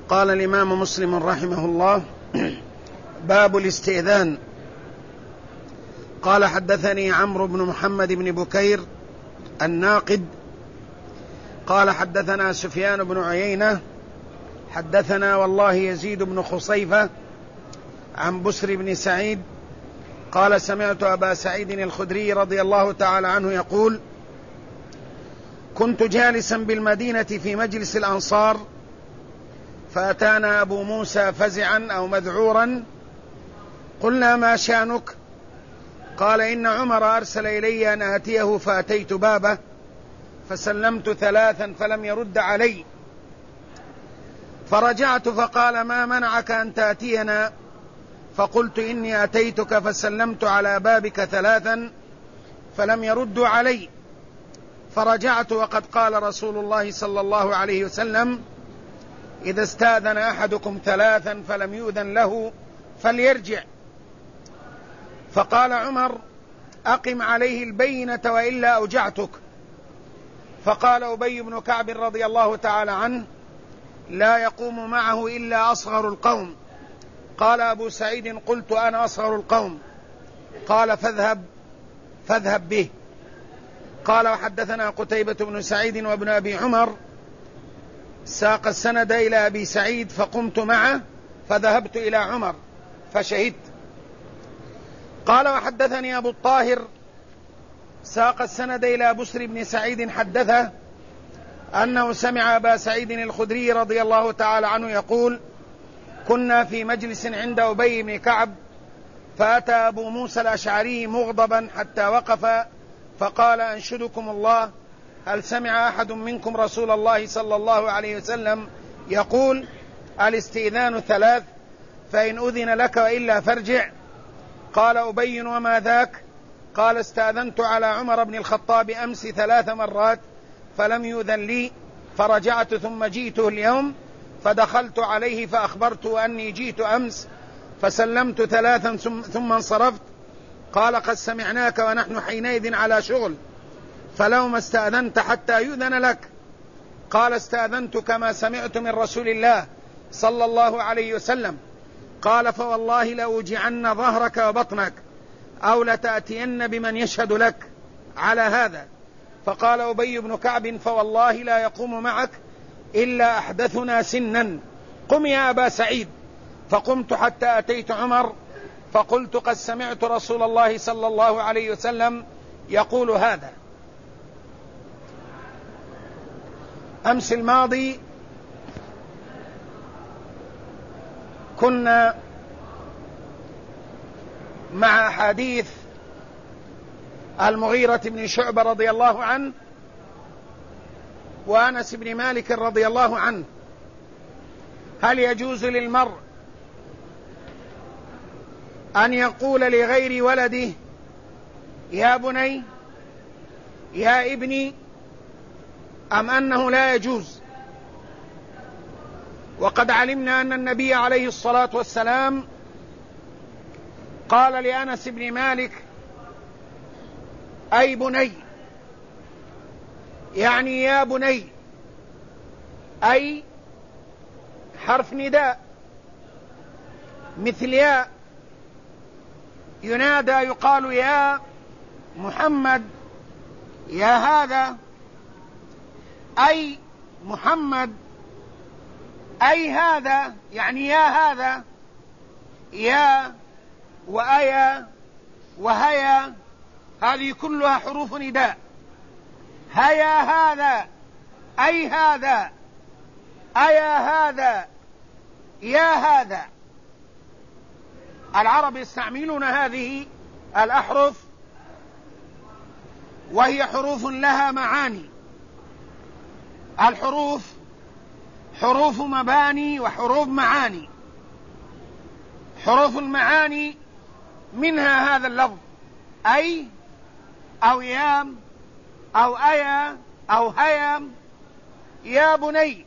قال الإمام مسلم رحمه الله: باب الاستئذان. قال: حدثني عمرو بن محمد بن بكير الناقد قال: حدثنا سفيان بن عيينة حدثنا والله يزيد بن خصيفة عن بسر بن سعيد قال: سمعت أبا سعيد الخدري رضي الله تعالى عنه يقول: كنت جالسا بالمدينة في مجلس الأنصار، فأتانا أبو موسى فزعا أو مذعورا، قلنا: ما شأنك؟ قال: إن عمر أرسل إلي أن آتيه، فأتيت بابه فسلمت 3 فلم يرد علي، فرجعت فقال: ما منعك أن تأتينا؟ فقلت: إني أتيتك فسلمت على بابك 3 فلم يردوا علي، فرجعت وقد قال رسول الله صلى الله عليه وسلم: إذا استأذن أحدكم 3 فلم يؤذن له فليرجع. فقال عمر: أقم عليه البينة وإلا أوجعتك. فقال أبي بن كعب رضي الله تعالى عنه: لا يقوم معه إلا أصغر القوم. قال أبو سعيد: قلت أنا أصغر القوم. قال: فاذهب به. قال: وحدثنا قتيبة بن سعيد وابن أبي عمر، ساق السند إلى أبي سعيد فقمت معه فذهبت إلى عمر فشهدت. قال: وحدثني أبو الطاهر، ساق السند إلى بسر بن سعيد حدثه أنه سمع أبا سعيد الخدري رضي الله تعالى عنه يقول: كنا في مجلس عند أبي بن كعب، فأتى أبو موسى الأشعري مغضبا حتى وقف فقال: أنشدكم الله، هل سمع أحد منكم رسول الله صلى الله عليه وسلم يقول: الاستئذان 3 فإن أذن لك وإلا فارجع؟ قال أبي: وما ذاك؟ قال: استأذنت على عمر بن الخطاب أمس 3 مرات فلم يؤذن لي، فرجعت ثم جئته اليوم فدخلت عليه فأخبرته أني جئت أمس فسلمت 3 ثم انصرفت. قال: قد سمعناك ونحن حينئذ على شغل، فلو ما استأذنت حتى يؤذن لك. قال: استأذنت كما سمعت من رسول الله صلى الله عليه وسلم. قال: فوالله لأوجعن ظهرك وبطنك أو لتأتين بمن يشهد لك على هذا. فقال أبي بن كعب: فوالله لا يقوم معك إلا أحدثنا سنا، قم يا أبا سعيد. فقمت حتى أتيت عمر فقلت: قد سمعت رسول الله صلى الله عليه وسلم يقول هذا. أمس الماضي كنا مع حديث المغيرة بن شعبة رضي الله عنه وأنس بن مالك رضي الله عنه: هل يجوز للمرء أن يقول لغير ولده يا بني، يا ابني، أم أنه لا يجوز؟ وقد علمنا أن النبي عليه الصلاة والسلام قال لأنس بن مالك: أي بني، يعني يا بني، أي حرف نداء مثل يا، ينادى يقال: يا محمد، يا هذا، أي محمد، أي هذا، يعني يا هذا، يا وأيا وهيا، هذه كلها حروف نداء. هيا هذا، أي هذا، أيا هذا، يا هذا. العرب يستعملون هذه الأحرف وهي حروف لها معاني. الحروف حروف مباني وحروف معاني. حروف المعاني منها هذا اللفظ: أي أو يام أو أيا أو هيام، يا بني.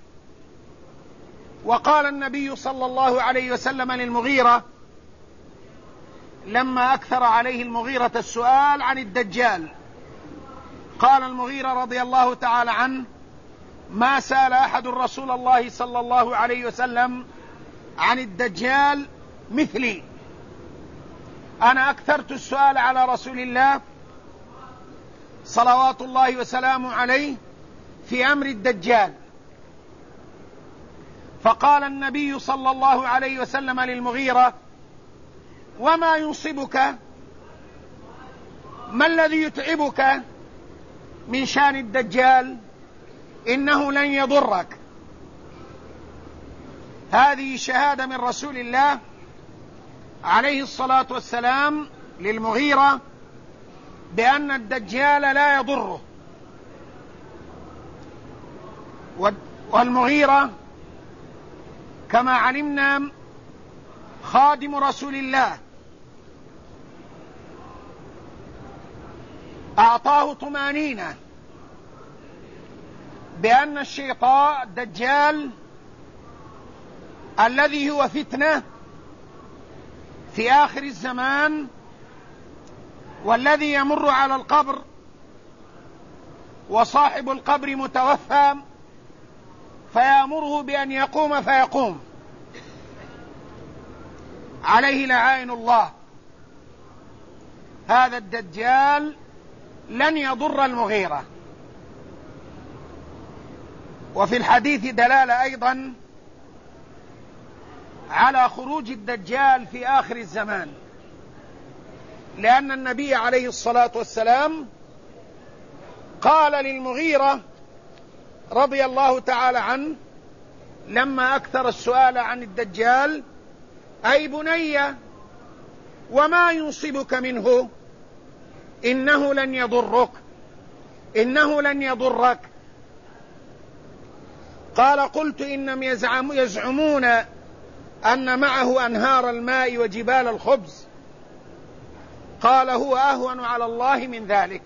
وقال النبي صلى الله عليه وسلم للمغيرة لما أكثر عليه المغيرة السؤال عن الدجال، قال المغيرة رضي الله تعالى عنه: ما سأل أحد رسول الله صلى الله عليه وسلم عن الدجال مثلي. أنا أكثرت السؤال على رسول الله صلوات الله وسلامه عليه في أمر الدجال. فقال النبي صلى الله عليه وسلم للمغيرة: وما ينصبك؟ ما الذي يتعبك من شان الدجال؟ إنه لن يضرك. هذه شهادة من رسول الله عليه الصلاة والسلام للمغيرة بأن الدجال لا يضره. والمغيرة كما علمنا خادم رسول الله، أعطاه طمأنينة بأن الشيطان الدجال الذي هو فتنة في آخر الزمان، والذي يمر على القبر وصاحب القبر متوفى فيأمره بأن يقوم فيقوم، عليه لعائن الله. هذا الدجال لن يضر المغيرة. وفي الحديث دلالة أيضا على خروج الدجال في آخر الزمان، لأن النبي عليه الصلاة والسلام قال للمغيرة رضي الله تعالى عنه لما أكثر السؤال عن الدجال: أي بني، وما ينصبك منه؟ إنه لن يضرك، إنه لن يضرك. قال: قلت إنهم يزعمون أن معه أنهار الماء وجبال الخبز. قال: هو أهون على الله من ذلك.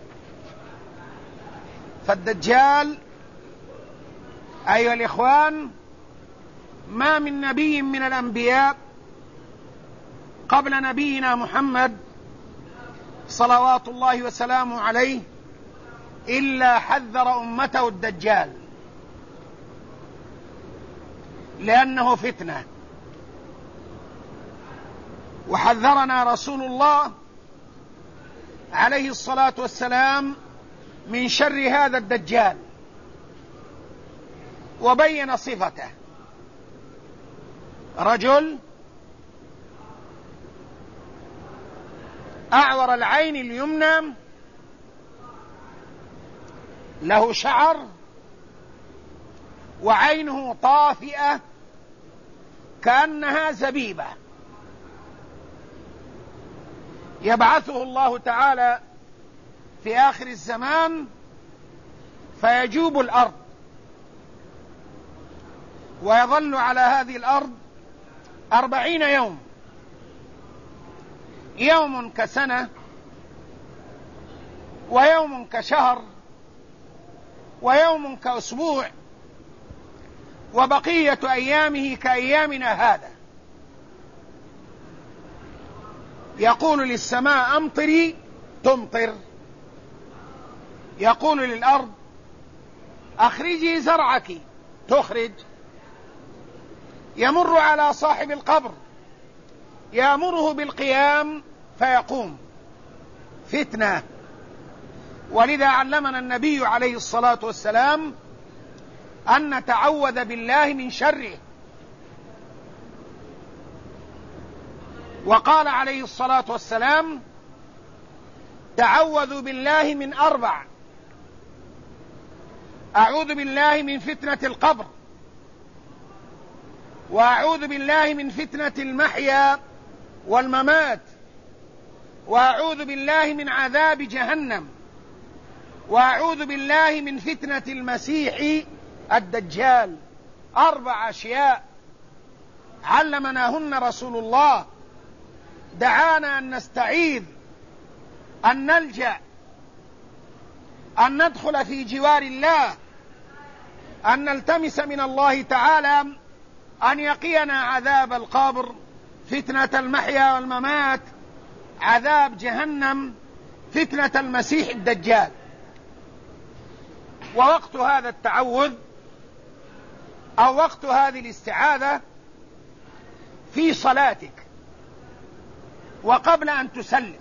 فالدجال أيها الإخوان ما من نبي من الأنبياء قبل نبينا محمد صلوات الله وسلامه عليه إلا حذر أمته الدجال، لأنه فتنة. وحذرنا رسول الله عليه الصلاة والسلام من شر هذا الدجال، وبين صفته: رجل أعور العين اليمنى، له شعر، وعينه طافئة كأنها زبيبة. يبعثه الله تعالى في آخر الزمان فيجوب الأرض، ويظل على هذه الأرض 40 يوم، يوم كسنة، ويوم كشهر، ويوم كأسبوع، وبقية أيامه كأيامنا هذا. يقول للسماء: أمطري، تمطر. يقول للأرض: أخرجي زرعك، تخرج. يمر على صاحب القبر يأمره بالقيام فيقوم. فتنة. ولذا علمنا النبي عليه الصلاة والسلام أن نتعوذ بالله من شره. وقال عليه الصلاة والسلام: تعوذوا بالله من 4: أعوذ بالله من فتنة القبر، وأعوذ بالله من فتنة المحيا والممات، وأعوذ بالله من عذاب جهنم، وأعوذ بالله من فتنة المسيح الدجال. 4 أشياء علمناهن رسول الله، دعانا أن نستعيذ، أن نلجأ، أن ندخل في جوار الله، أن نلتمس من الله تعالى أن يقينا عذاب القبر، فتنة المحيا والممات، عذاب جهنم، فتنة المسيح الدجال. ووقت هذا التعوذ أو وقت هذه الاستعاذة في صلاتك وقبل أن تسلم.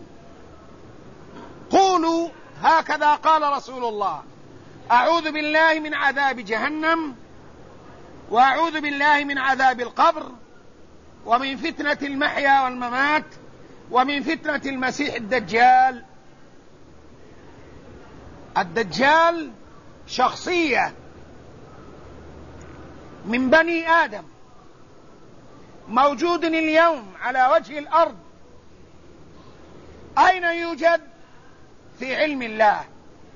قولوا هكذا قال رسول الله: أعوذ بالله من عذاب جهنم، وأعوذ بالله من عذاب القبر، ومن فتنة المحيا والممات، ومن فتنة المسيح الدجال. الدجال شخصية من بني آدم موجود اليوم على وجه الأرض. أين يوجد؟ في علم الله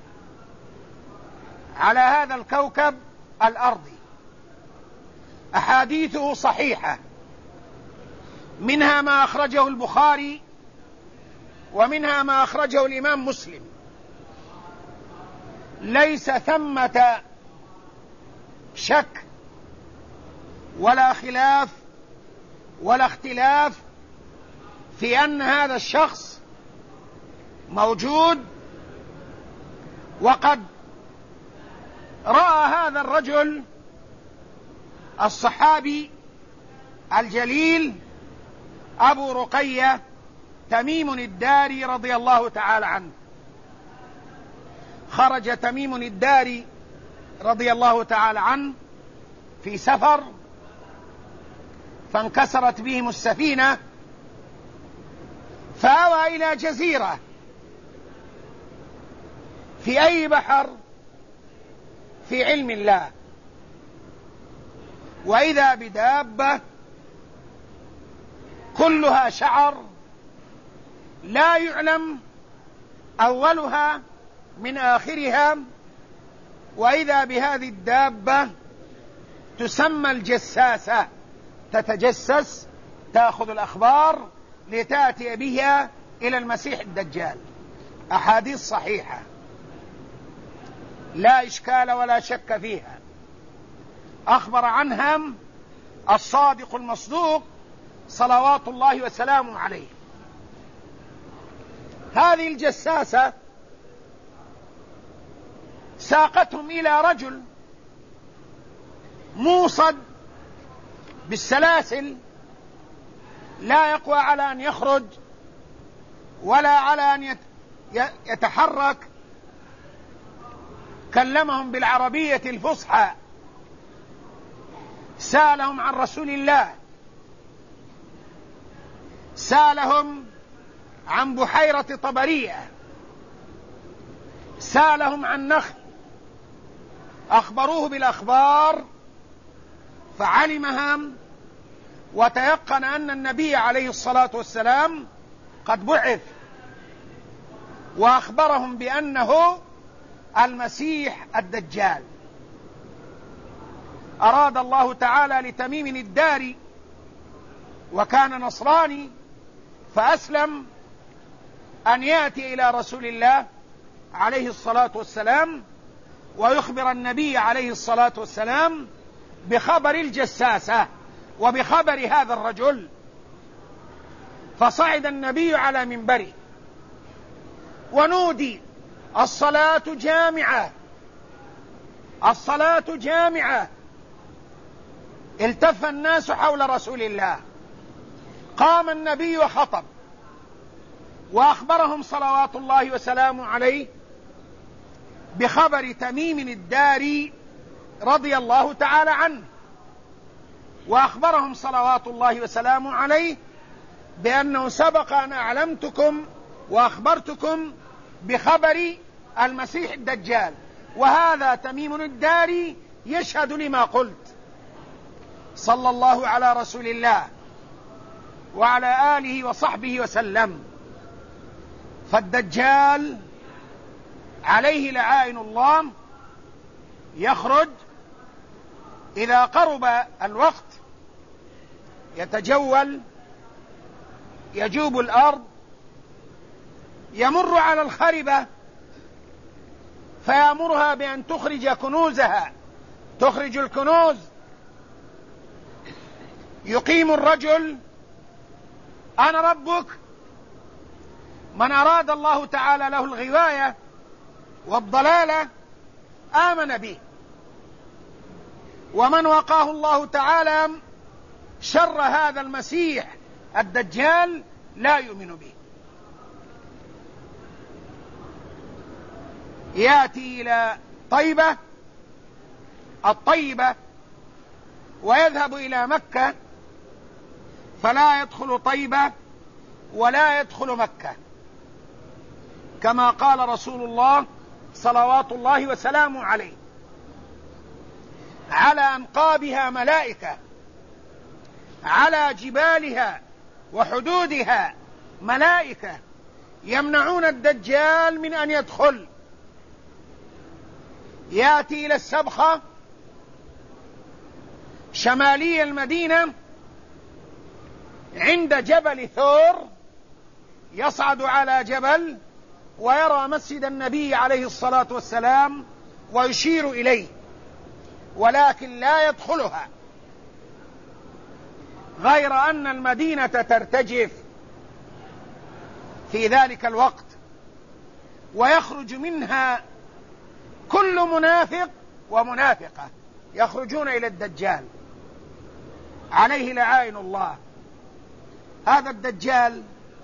على هذا الكوكب الأرضي. أحاديثه صحيحة، منها ما أخرجه البخاري، ومنها ما أخرجه الإمام مسلم. ليس ثمة شك ولا خلاف ولا اختلاف في أن هذا الشخص موجود. وقد رأى هذا الرجل الصحابي الجليل أبو رقية تميم الداري رضي الله تعالى عنه. خرج تميم الداري رضي الله تعالى عنه في سفر فانكسرت بهم السفينة، فأوى إلى جزيرة في أي بحر؟ في علم الله. وإذا بدابة كلها شعر لا يعلم أولها من آخرها، وإذا بهذه الدابة تسمى الجساسة، تتجسس، تأخذ الأخبار لتأتي بها إلى المسيح الدجال. أحاديث صحيحة لا إشكال ولا شك فيها، أخبر عنها الصادق المصدوق صلوات الله وسلامه عليه. هذه الجساسة ساقتهم إلى رجل موصد بالسلاسل، لا يقوى على أن يخرج ولا على أن يتحرك. كلمهم بالعربية الفصحى، سألهم عن رسول الله، سألهم عن بحيرة طبرية، سألهم عن نخل، أخبروه بالأخبار فعلمها وتيقن أن النبي عليه الصلاة والسلام قد بعث، وأخبرهم بأنه المسيح الدجال. أراد الله تعالى لتميم الداري، وكان نصراني فأسلم، أن يأتي إلى رسول الله عليه الصلاة والسلام ويخبر النبي عليه الصلاة والسلام بخبر الجساسة وبخبر هذا الرجل. فصعد النبي على منبره ونودي: الصلاة جامعة، الصلاة جامعة. التف الناس حول رسول الله، قام النبي وخطب وأخبرهم صلوات الله وسلامه عليه بخبر تميم الداري رضي الله تعالى عنه، وأخبرهم صلوات الله وسلامه عليه بأنه سبق أن أعلمتكم وأخبرتكم بخبر المسيح الدجال، وهذا تميم الداري يشهد لما قلت. صلى الله على رسول الله وعلى آله وصحبه وسلم. فالدجال عليه لعائن الله يخرج إذا قرب الوقت، يتجول، يجوب الأرض، يمر على الخربة فيأمرها بأن تخرج كنوزها، تخرج الكنوز. يقيم الرجل: أنا ربك. من أراد الله تعالى له الغواية والضلالة آمن به، ومن وقاه الله تعالى شر هذا المسيح الدجال لا يؤمن به. يأتي إلى طيبة الطيبة ويذهب إلى مكة، فلا يدخل طيبة ولا يدخل مكة، كما قال رسول الله صلوات الله وسلامه عليه: على أنقابها ملائكة، على جبالها وحدودها ملائكة يمنعون الدجال من أن يدخل. يأتي إلى السبخة شمالي المدينة عند جبل ثور، يصعد على جبل ويرى مسجد النبي عليه الصلاة والسلام ويشير إليه، ولكن لا يدخلها، غير أن المدينة ترتجف في ذلك الوقت، ويخرج منها كل منافق ومنافقة يخرجون إلى الدجال عليه لعائن الله. هذا الدجال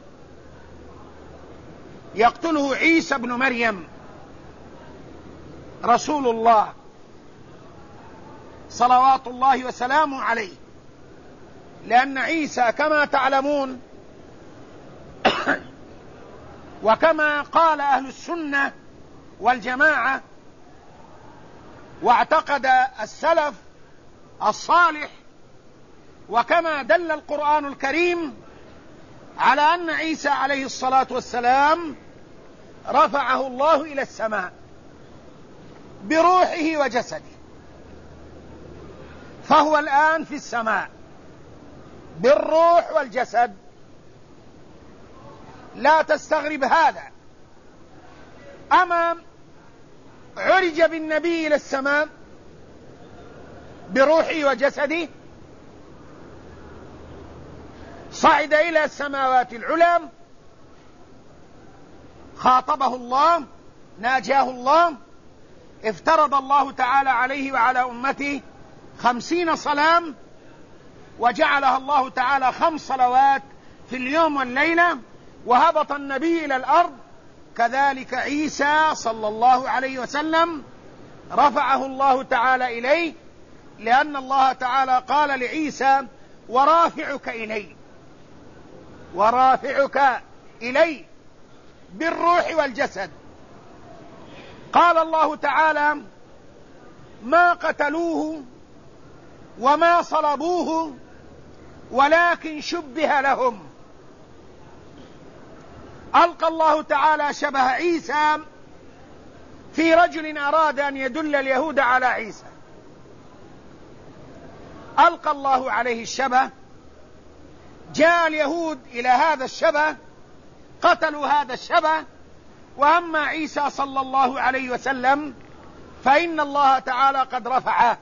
يقتله عيسى بن مريم رسول الله صلوات الله وسلامه عليه، لأن عيسى كما تعلمون وكما قال أهل السنة والجماعة واعتقد السلف الصالح، وكما دل القرآن الكريم على أن عيسى عليه الصلاة والسلام رفعه الله إلى السماء بروحه وجسده، فهو الآن في السماء بالروح والجسد. لا تستغرب هذا. أما عرج بالنبي إلى السماء بروحه وجسده، صعد إلى السماوات العلى، خاطبه الله، ناجاه الله، افترض الله تعالى عليه وعلى أمته 50 صلاة، وجعلها الله تعالى 5 صلوات في اليوم والليلة، وهبط النبي إلى الأرض. كذلك عيسى صلى الله عليه وسلم رفعه الله تعالى إليه، لأن الله تعالى قال لعيسى: ورافعك إلي، ورافعك إلي بالروح والجسد. قال الله تعالى: ما قتلوه وما صلبوه ولكن شبه لهم. ألقى الله تعالى شبه عيسى في رجل أراد أن يدل اليهود على عيسى، ألقى الله عليه الشبه، جاء اليهود إلى هذا الشبه، قتلوا هذا الشبه، وأما عيسى صلى الله عليه وسلم فإن الله تعالى قد رفعه.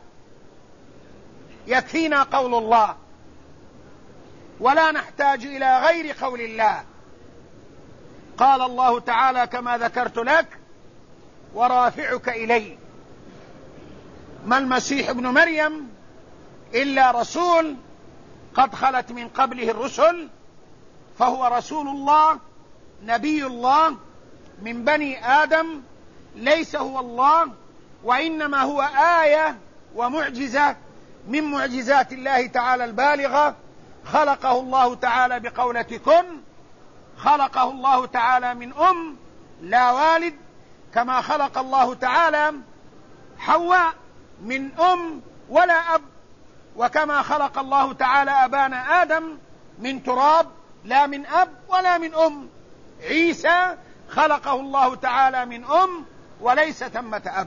يكفينا قول الله، ولا نحتاج إلى غير قول الله. قال الله تعالى كما ذكرت لك: ورافعك إلي. ما المسيح ابن مريم إلا رسول قد خلت من قبله الرسل، فهو رسول الله نبي الله من بني آدم، ليس هو الله، وإنما هو آية ومعجزة من معجزات الله تعالى البالغة. خلقه الله تعالى بقولة كن، خلقه الله تعالى من أم لا والد، كما خلق الله تعالى حواء من أم ولا أب، وكما خلق الله تعالى أبانا آدم من تراب لا من أب ولا من أم. عيسى خلقه الله تعالى من أم وليس ثمة أب.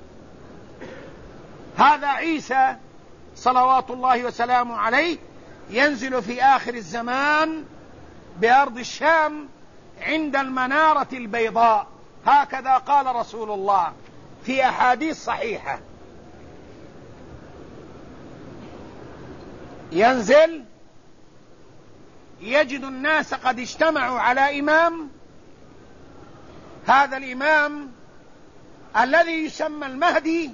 هذا عيسى صلوات الله وسلامه عليه ينزل في آخر الزمان بأرض الشام عند المنارة البيضاء، هكذا قال رسول الله في أحاديث صحيحة. ينزل يجد الناس قد اجتمعوا على إمام، هذا الإمام الذي يسمى المهدي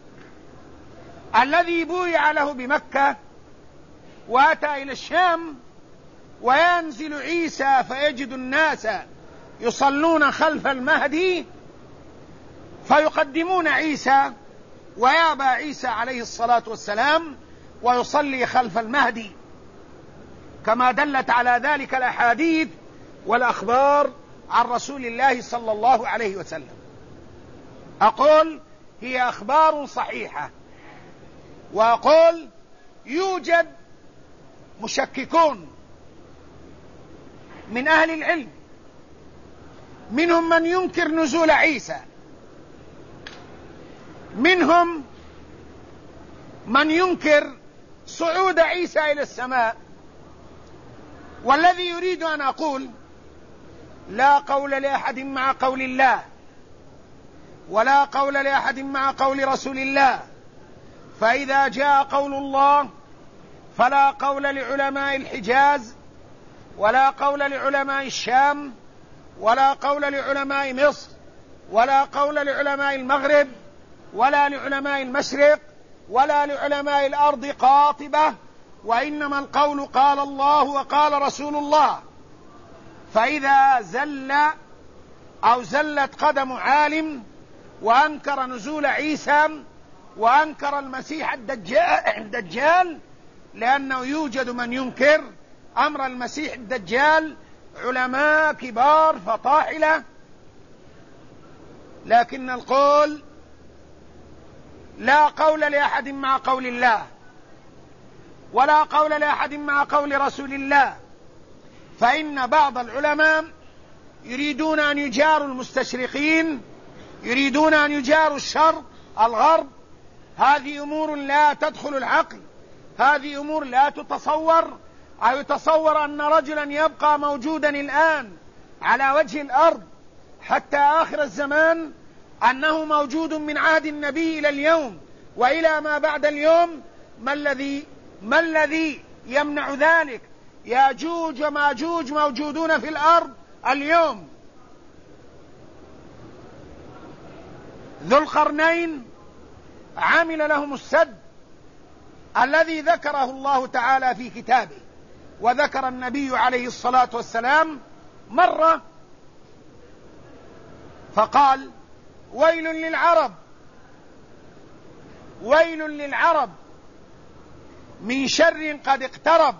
الذي بويع له بمكة وأتى إلى الشام، وينزل عيسى فيجد الناس يصلون خلف المهدي فيقدمون عيسى، ويأبى عيسى عليه الصلاة والسلام ويصلي خلف المهدي، كما دلت على ذلك الأحاديث والأخبار عن رسول الله صلى الله عليه وسلم. أقول هي أخبار صحيحة، وأقول يوجد مشككون من أهل العلم، منهم من ينكر نزول عيسى، منهم من ينكر صعود عيسى إلى السماء. والذي يريد أن أقول لا قول لأحد مع قول الله، ولا قول لأحد مع قول رسول الله، فإذا جاء قول الله فلا قول لعلماء الحجاز، ولا قول لعلماء الشام، ولا قول لعلماء مصر، ولا قول لعلماء المغرب، ولا لعلماء المشرق، ولا لعلماء الأرض قاطبة، وإنما القول قال الله وقال رسول الله. فإذا زل أو زلت قدم عالم وأنكر نزول عيسى وأنكر المسيح الدجال، لأنه يوجد من ينكر أمر المسيح الدجال، علماء كبار فطاحلة، لكن القول لا قول لأحد مع قول الله، ولا قول لأحد مع قول رسول الله. فإن بعض العلماء يريدون أن يجاروا المستشرقين، يريدون أن يجاروا الشرق الغرب. هذه أمور لا تدخل العقل، هذه أمور لا تتصور. أو يتصور أن رجلا يبقى موجودا الآن على وجه الأرض حتى آخر الزمان، أنه موجود من عهد النبي إلى اليوم وإلى ما بعد اليوم؟ ما الذي يمنع ذلك؟ ياجوج وماجوج موجودون في الأرض اليوم. ذو القرنين عمل لهم السد الذي ذكره الله تعالى في كتابه، وذكر النبي عليه الصلاة والسلام مرة فقال: ويل للعرب، ويل للعرب من شر قد اقترب،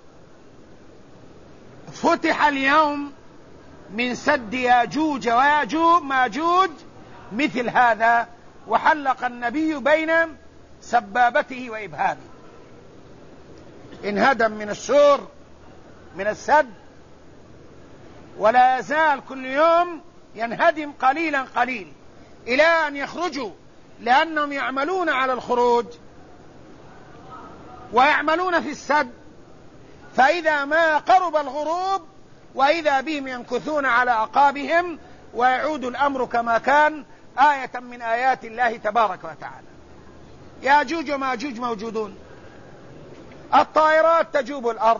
فتح اليوم من سد ياجوج وياجوج ماجوج مثل هذا. وحلق النبي بين سبابته وإبهامه. انهدم من السور من السد، ولا يزال كل يوم ينهدم قليلا قليل إلى أن يخرجوا، لأنهم يعملون على الخروج ويعملون في السد. فإذا ما قرب الغروب وإذا بهم ينكثون على أعقابهم ويعود الأمر كما كان، آية من آيات الله تبارك وتعالى. ياجوج وماجوج موجودون، الطائرات تجوب الأرض،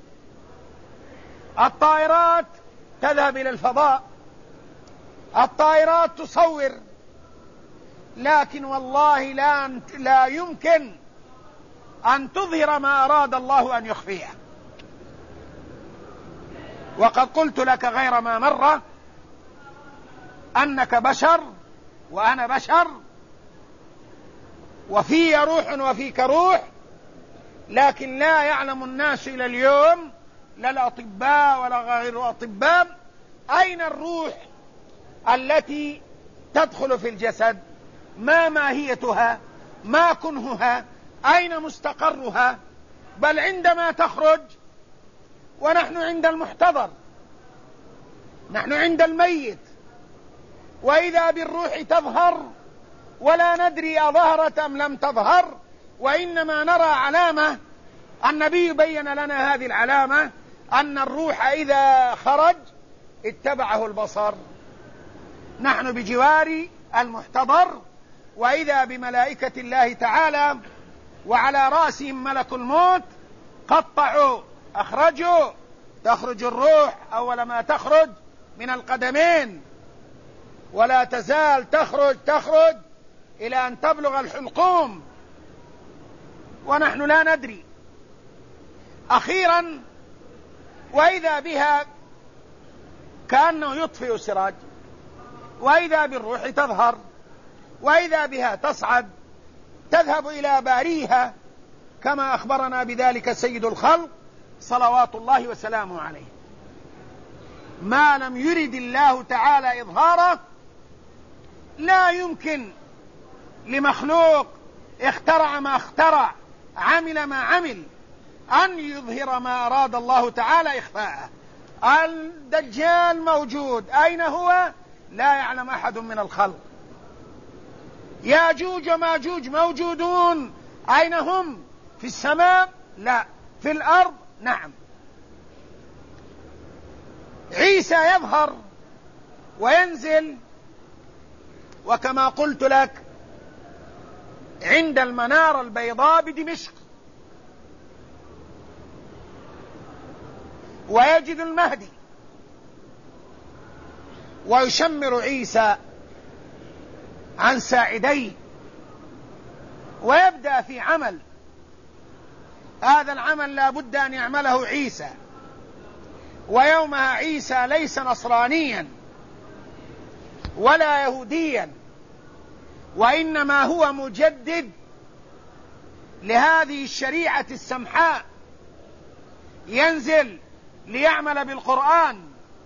الطائرات تذهب إلى الفضاء، الطائرات تصور، لكن والله لا يمكن أن تظهر ما أراد الله أن يخفيه. وقد قلت لك غير ما مرة أنك بشر وأنا بشر، وفي روح وفيك روح، لكن لا يعلم الناس إلى اليوم، لا الأطباء ولا غير الأطباء، أين الروح التي تدخل في الجسد، ما ماهيتها، ما كنهها، أين مستقرها. بل عندما تخرج ونحن عند المحتضر، نحن عند الميت، وإذا بالروح تظهر ولا ندري أظهرت أم لم تظهر، وإنما نرى علامة. النبي بين لنا هذه العلامة، أن الروح إذا خرج اتبعه البصر. نحن بجوار المحتضر، وإذا بملائكة الله تعالى وعلى رأسهم ملك الموت، قطعوا أخرجوا، تخرج الروح أول ما تخرج من القدمين، ولا تزال تخرج إلى أن تبلغ الحلقوم ونحن لا ندري. أخيرا وإذا بها كأنه يطفئ سراج، وإذا بالروح تظهر، وإذا بها تصعد تذهب إلى باريها كما أخبرنا بذلك سيد الخلق صلوات الله وسلامه عليه. ما لم يرد الله تعالى إظهاره لا يمكن لمخلوق اخترع ما اخترع، عمل ما عمل، أن يظهر ما أراد الله تعالى إخفاءه. الدجال موجود، أين هو؟ لا يعلم أحد من الخلق. ياجوج وماجوج موجودون، أين هم؟ في السماء؟ لا. في الأرض؟ نعم. عيسى يظهر وينزل، وكما قلت لك عند المنارة البيضاء بدمشق، ويجد المهدي ويشمر عيسى عن ساعديه ويبدأ في عمل. هذا العمل لا بد أن يعمله عيسى، ويومها عيسى ليس نصرانيا ولا يهوديا، وإنما هو مجدد لهذه الشريعة السمحاء، ينزل ليعمل بالقرآن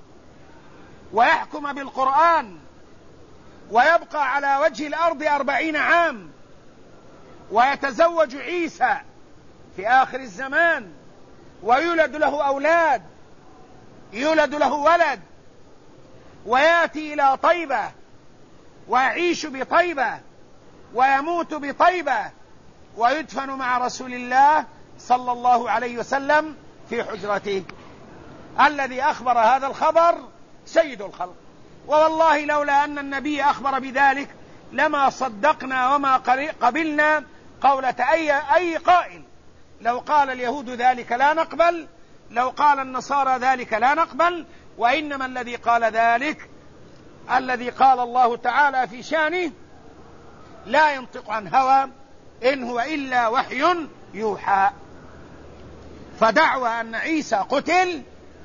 ويحكم بالقرآن، ويبقى على وجه الأرض 40 عام، ويتزوج عيسى في آخر الزمان، ويولد له أولاد، يولد له ولد، ويأتي إلى طيبة ويعيش بطيبة ويموت بطيبة، ويدفن مع رسول الله صلى الله عليه وسلم في حجرته. الذي أخبر هذا الخبر سيد الخلق، والله لولا أن النبي أخبر بذلك لما صدقنا وما قبلنا قولة أي قائل. لو قال اليهود ذلك لا نقبل، لو قال النصارى ذلك لا نقبل، وإنما الذي قال ذلك الذي قال الله تعالى في شانه لا ينطق عن هوى إن هو إلا وحي يوحى. فدعوى أن عيسى قتل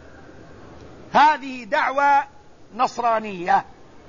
هذه دعوى نصرانية،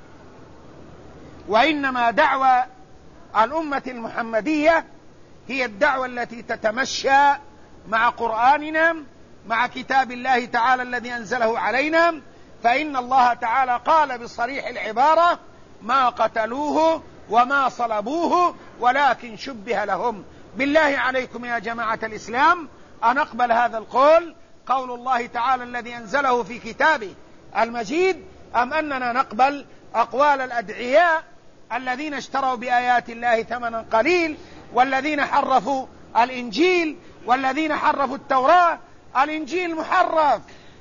وإنما دعوى الأمة المحمدية هي الدعوة التي تتمشى مع قرآننا، مع كتاب الله تعالى الذي أنزله علينا. فإن الله تعالى قال بصريح العبارة: ما قتلوه وما صلبوه ولكن شبه لهم. بالله عليكم يا جماعة الإسلام، أنقبل هذا القول، قول الله تعالى الذي أنزله في كتابه المجيد، أم أننا نقبل أقوال الأدعياء الذين اشتروا بآيات الله ثمنا قليل، والذين حرفوا الإنجيل، والذين حرفوا التوراة؟ الإنجيل محرف،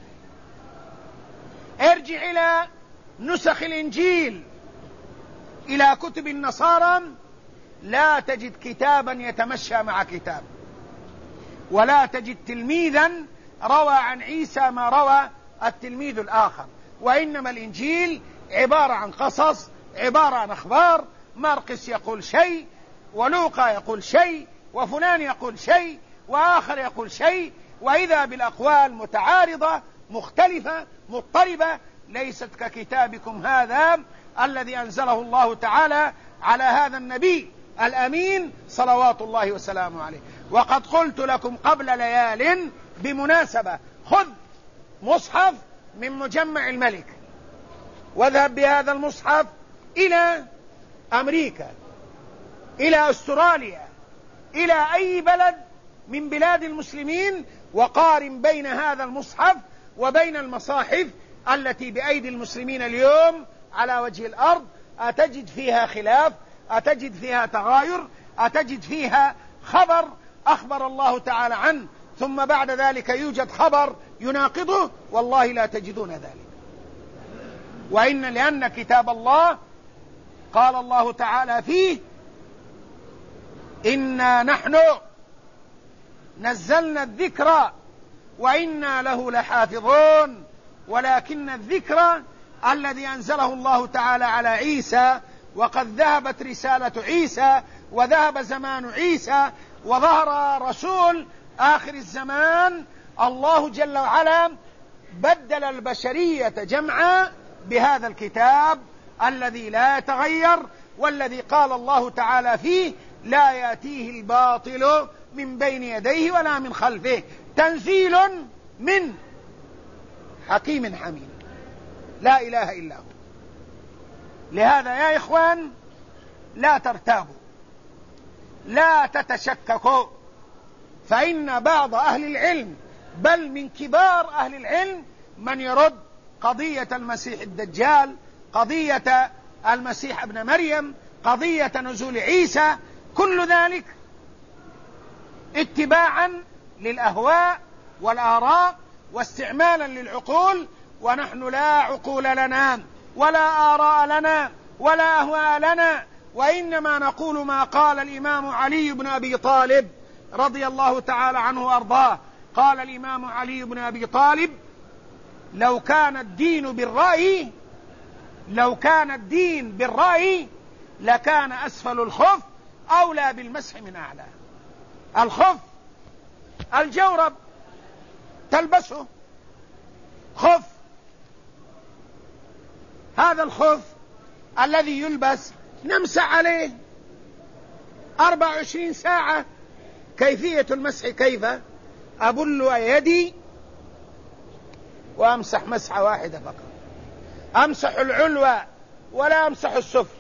ارجع إلى نسخ الإنجيل، إلى كتب النصارى، لا تجد كتابا يتمشى مع كتاب، ولا تجد تلميذا روى عن عيسى ما روى التلميذ الآخر، وإنما الإنجيل عبارة عن قصص، عبارة عن أخبار. مرقس يقول شيء، ولوقا يقول شيء، وفلان يقول شيء، وآخر يقول شيء، وإذا بالأقوال متعارضة مختلفة مضطربة، ليست ككتابكم هذا الذي أنزله الله تعالى على هذا النبي الأمين صلوات الله وسلامه عليه. وقد قلت لكم قبل ليال بمناسبة: خذ مصحف من مجمع الملك واذهب بهذا المصحف إلى أمريكا، إلى أستراليا، إلى أي بلد من بلاد المسلمين، وقارن بين هذا المصحف وبين المصاحف التي بأيدي المسلمين اليوم على وجه الأرض. أتجد فيها خلاف؟ أتجد فيها تغاير؟ أتجد فيها خبر أخبر الله تعالى عنه ثم بعد ذلك يوجد خبر يناقضه؟ والله لا تجدون ذلك. لأن كتاب الله قال الله تعالى فيه: إنا نحن نزلنا الذكر وإنا له لحافظون، ولكن الذكر الذي أنزله الله تعالى على عيسى، وقد ذهبت رسالة عيسى وذهب زمان عيسى وظهر رسول آخر الزمان. الله جل وعلا بدل البشرية جمعا بهذا الكتاب الذي لا يتغير، والذي قال الله تعالى فيه: لا يأتيه الباطل من بين يديه ولا من خلفه، تنزيل من حكيم حميد، لا إله إلا هو. لهذا يا إخوان لا ترتابوا، لا تتشككوا، فإن بعض أهل العلم بل من كبار أهل العلم من يرد قضية المسيح الدجال، قضية المسيح ابن مريم، قضية نزول عيسى، كل ذلك اتباعا للأهواء والآراء واستعمالا للعقول. ونحن لا عقول لنا ولا آراء لنا ولا أهواء لنا، وإنما نقول ما قال الإمام علي بن أبي طالب رضي الله تعالى عنه وأرضاه. قال الإمام علي بن أبي طالب: لو كان الدين بالرأي لكان أسفل الخف أولى بالمسح من أعلى. الخف الجورب تلبسه خف، هذا الخف الذي يلبس نمسح عليه 24 ساعة. كيفية المسح كيف؟ أبل يدي وأمسح مسحة واحدة فقط، أمسح العلوى ولا أمسح السفل،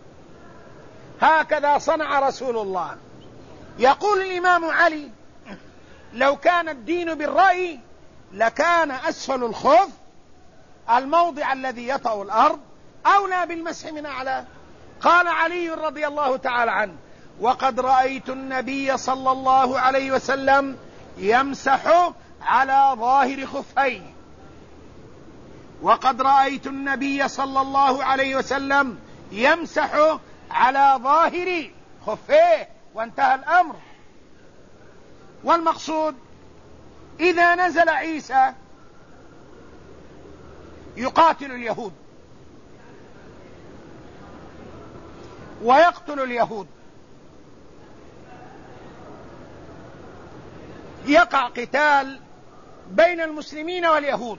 هكذا صنع رسول الله. يقول الإمام علي: لو كان الدين بالرأي لكان أسفل الخف الموضع الذي يطأ الأرض أولى بالمسح من أعلى. قال علي رضي الله تعالى عنه: وقد رأيت النبي صلى الله عليه وسلم يمسح على ظاهر خفيه، وقد رأيت النبي صلى الله عليه وسلم يمسح على ظاهر خفيه، وانتهى الأمر. والمقصود إذا نزل عيسى يقاتل اليهود ويقتل اليهود، يقع قتال بين المسلمين واليهود،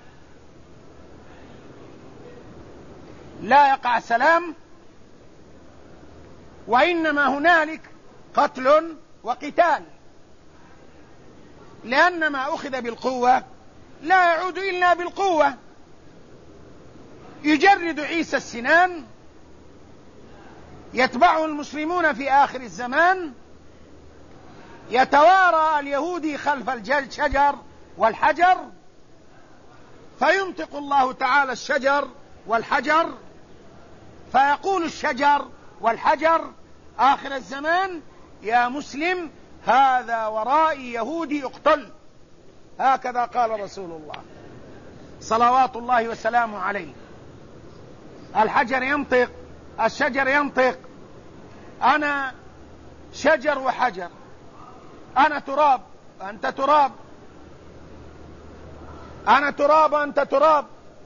لا يقع سلام، وإنما هنالك قتل وقتال، لأن ما أخذ بالقوة لا يعود إلا بالقوة. يجرد عيسى السنان، يتبعه المسلمون في آخر الزمان، يتوارى اليهودي خلف الشجر والحجر، فينطق الله تعالى الشجر والحجر، فيقول الشجر والحجر آخر الزمان: يا مسلم هذا ورائي يهودي اقتل. هكذا قال رسول الله صلوات الله وسلامه عليه. الحجر ينطق، الشجر ينطق: أنا شجر وحجر، أنا تراب أنت تراب، أنا تراب وأنت تراب.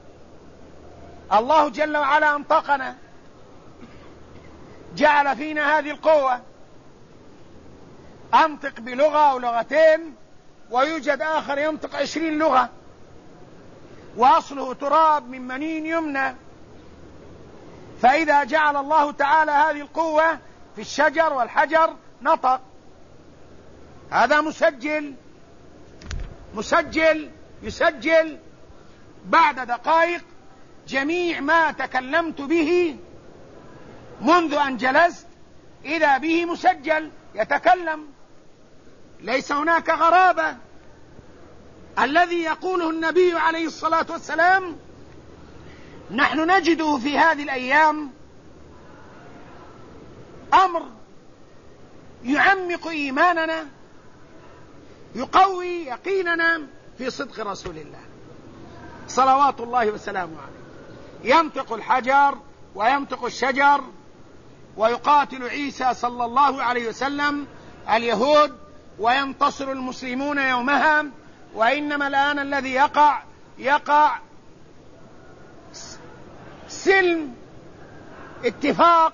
الله جل وعلا أنطقنا، جعل فينا هذه القوة. أنطق بلغة أو لغتين، ويوجد آخر ينطق 20 لغة، وأصله تراب من منين يمنى. فإذا جعل الله تعالى هذه القوة في الشجر والحجر نطق. هذا مسجل يسجل بعد دقائق جميع ما تكلمت به منذ أن جلست، إذا به مسجل يتكلم، ليس هناك غرابة. الذي يقوله النبي عليه الصلاة والسلام نحن نجده في هذه الأيام أمر يعمق إيماننا، يقوي يقيننا في صدق رسول الله صلوات الله وسلامه عليه. ينطق الحجر وينطق الشجر، ويقاتل عيسى صلى الله عليه وسلم اليهود، وينتصر المسلمون يومها. وإنما الآن الذي يقع سلم اتفاق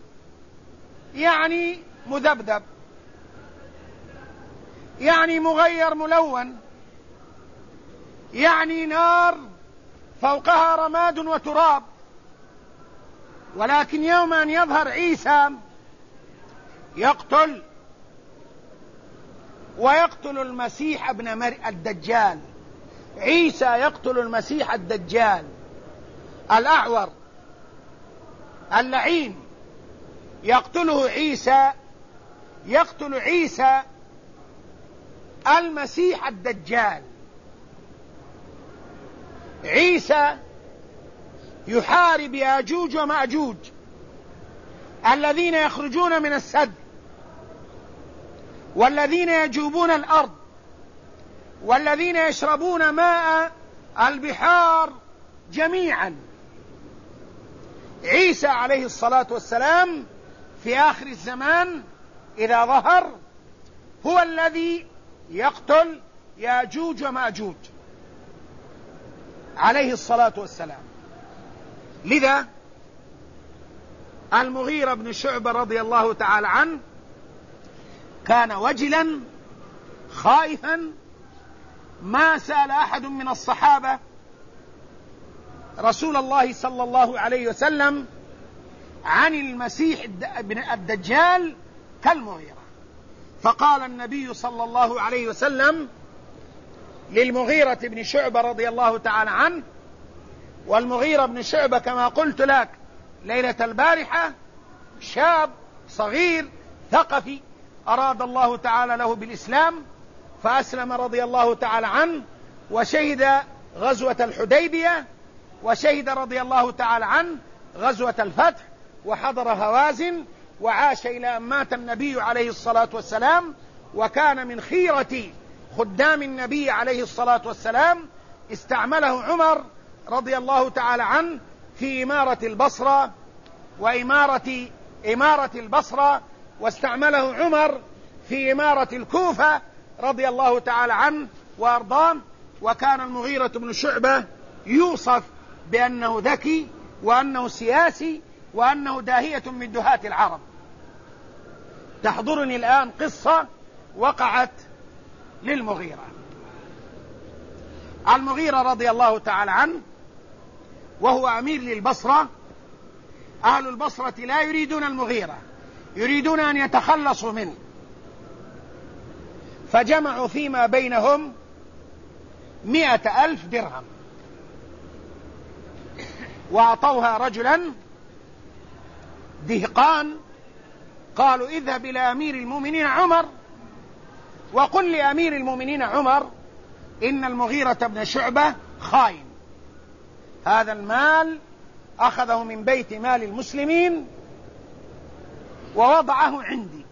يعني مذبذب، يعني مغير ملون، يعني نار فوقها رماد وتراب. ولكن يوم أن يظهر عيسى يقتل ويقتل المسيح ابن الدجال، عيسى يقتل المسيح الدجال الأعور اللعين، يقتل عيسى المسيح الدجال. عيسى يحارب ياجوج وماجوج الذين يخرجون من السد، والذين يجوبون الأرض، والذين يشربون ماء البحار جميعا. عيسى عليه الصلاة والسلام في آخر الزمان إذا ظهر هو الذي يقتل ياجوج وماجوج عليه الصلاة والسلام. لذا المغيرة بن شعبة رضي الله تعالى عنه كان وجلا خائفا، ما سأل أحد من الصحابة رسول الله صلى الله عليه وسلم عن المسيح الدجال كالمغيرة. فقال النبي صلى الله عليه وسلم للمغيرة بن شعبة رضي الله تعالى عنه، والمغيرة بن شعبة كما قلت لك ليلة البارحة شاب صغير ثقفي أراد الله تعالى له بالإسلام فأسلم رضي الله تعالى عنه، وشهد غزوة الحديبية، وشهد رضي الله تعالى عنه غزوة الفتح، وحضر هوازن، وعاش إلى أن مات النبي عليه الصلاة والسلام، وكان من خيرة خدام النبي عليه الصلاة والسلام. استعمله عمر رضي الله تعالى عنه في إمارة البصرة إمارة البصرة، واستعمله عمر في إمارة الكوفة رضي الله تعالى عنه وأرضاه. وكان المغيرة بن شعبة يوصف بأنه ذكي، وأنه سياسي، وأنه داهية من دهاة العرب. تحضرني الآن قصة وقعت للمغيرة. المغيرة رضي الله تعالى عنه وهو أمير للبصرة، أهل البصرة لا يريدون المغيرة، يريدون أن يتخلصوا منه، فجمعوا فيما بينهم 100,000 درهم وأعطوها رجلا دهقان، قالوا اذهب إلى أمير المؤمنين عمر وقل لأمير المؤمنين عمر إن المغيرة بن شعبة خائن، هذا المال أخذه من بيت مال المسلمين ووضعه عندي،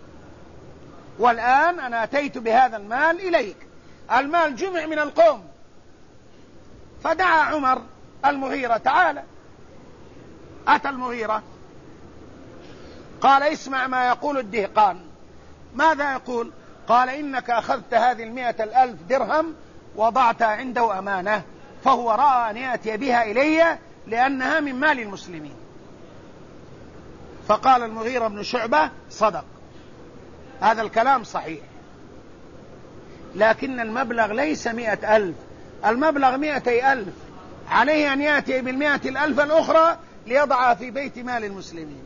والآن أنا أتيت بهذا المال إليك. المال جمع من القوم، فدعا عمر المغيرة تعالى. أتى المغيرة قال اسمع ما يقول الدهقان. ماذا يقول؟ قال إنك أخذت هذه 100,000 درهم وضعتها عنده أمانة، فهو رأى أن يأتي بها إلي لأنها من مال المسلمين. فقال المغيرة بن شعبة صدق، هذا الكلام صحيح، لكن المبلغ ليس 100,000، المبلغ 200,000، عليه أن يأتي بال100,000 الأخرى ليضعها في بيت مال المسلمين.